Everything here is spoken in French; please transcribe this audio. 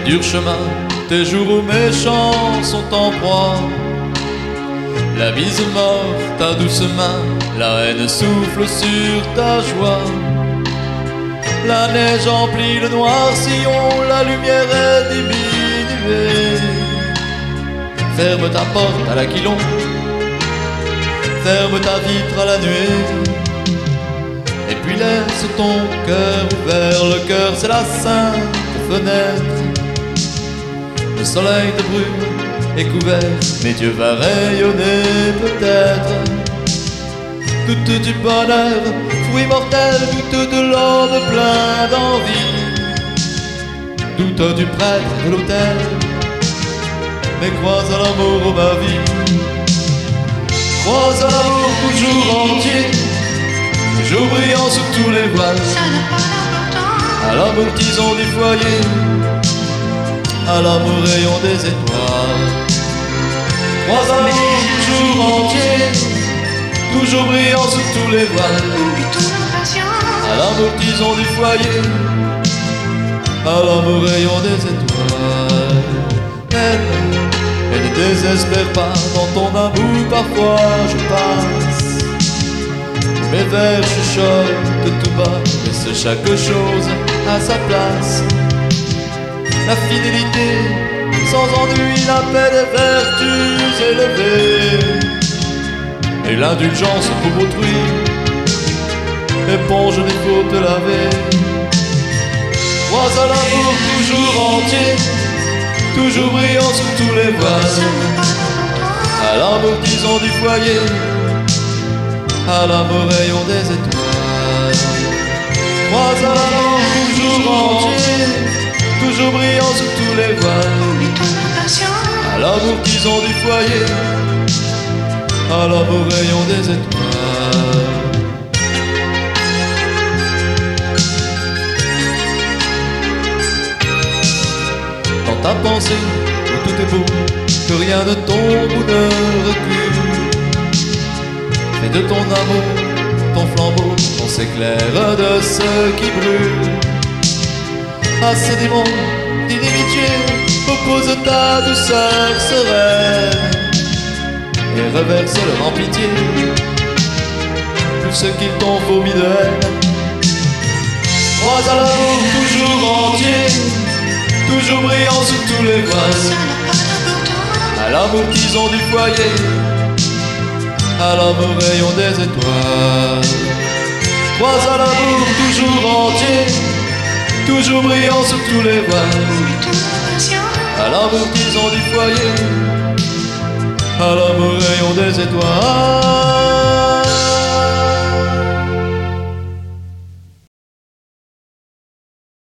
durs chemins, tes jours méchants sont en proie. La bise mord ta douce main, la haine souffle sur ta joie. La neige emplit le noir sillon, la lumière est diminuée. Ferme ta porte à l'aquilon, ferme ta vitre à la nuée. Et puis laisse ton cœur ouvert, le cœur c'est la sainte fenêtre. Le soleil te brûle et couvert, mais Dieu va rayonner peut-être. Doute du bonheur, fruit mortel, doute de l'homme plein d'envie. Doute du prêtre de l'autel, mais crois à l'amour, ma vie. Crois à l'amour toujours entier, toujours brillant sous tous les voiles. À l'amour tison du foyer, à l'amour rayon des étoiles. Crois à l'amour toujours entier, toujours brillant sous tous les voiles. À l'amour tison du foyer, à l'amour rayon des étoiles. Elle ne désespère pas dans ton amour, parfois je passe. Mes vers chuchotent tout bas, laisse chaque chose à sa place. La fidélité sans ennui, la paix des vertus élevées, et l'indulgence pour autrui, éponge des fautes lavées. Crois à l'amour toujours entier, toujours brillant sous tous les voiles. À l'amour disons du foyer, à l'amour rayon des étoiles. Crois à l'amour toujours entier, toujours brillant sous tous les voiles. À l'amour disons du foyer, à l'amour rayon des étoiles. Dans ta pensée où tout est beau, que rien ne tombe ou ne recule, fais de ton amour ton flambeau, on s'éclaire de ce qui brûle. À ces démons d'inimitié, oppose ta douceur sereine et reverse-leur en pitié tout ce qu'ils t'ont vomi de haine. Crois à l'amour toujours entier, toujours brillant sous tous les voiles. À l'amour qu'ils ont du foyer, à l'amour rayon des étoiles. Crois à l'amour toujours entier, toujours brillant sous tous les voiles. À l'amour qu'ils ont du foyer, à l'amour rayon des étoiles.